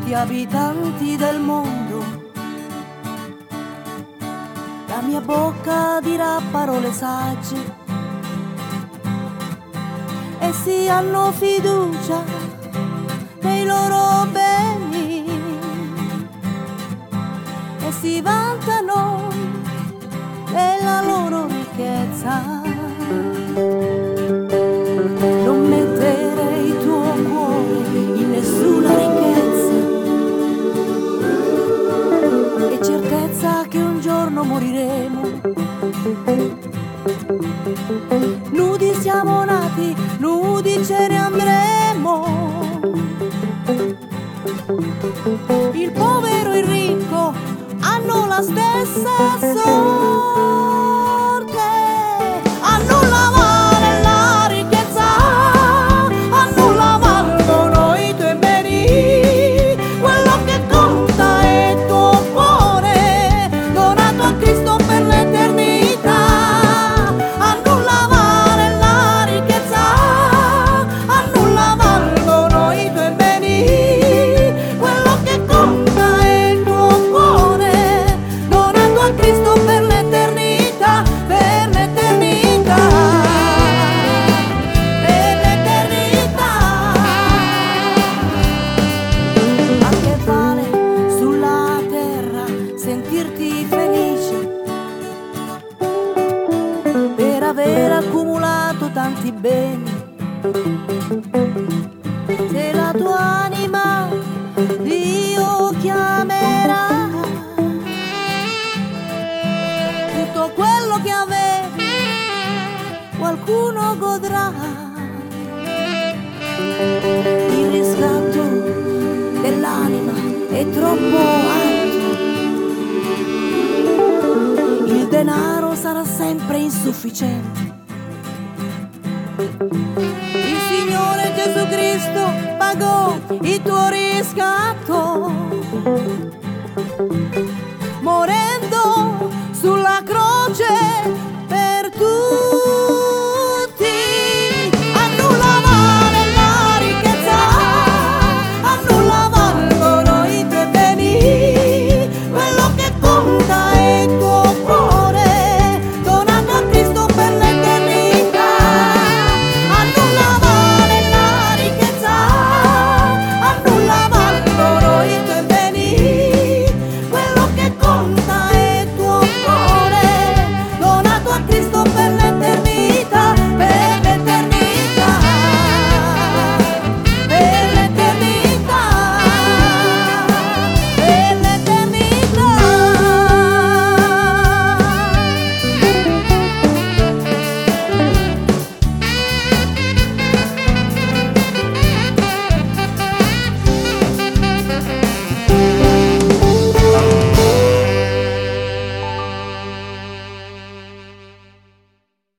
tutti abitanti del mondo. La mia bocca dirà parole sagge e si hanno fiducia nei loro beni e si vantano della loro ricchezza. Non mettere il tuo cuore in nessuna ricchezza e certezza che un giorno moriremo. Nudi siamo nati, nudi ce ne andremo. Il povero e il ricco hanno la stessa sorte. A nulla vale la ricchezza, a nulla valgono i tuoi beni. Quello che conta è il tuo cuore, donato a Cristo per l'eternità. A nulla vale la ricchezza, a nulla valgono i tuoi beni. Quello che conta è il tuo cuore, donato a Cristo per l'eternità, per l'eternità, per l'eternità. Ma che vale sulla terra sentirti felice per aver accumulato tanti beni, se la tua anima Dio chiamerà? Tutto quello che avevi qualcuno godrà. Il riscatto dell'anima è troppo alto, il denaro sarà sempre insufficiente. Il Signore Gesù Cristo pagò il tuo riscatto.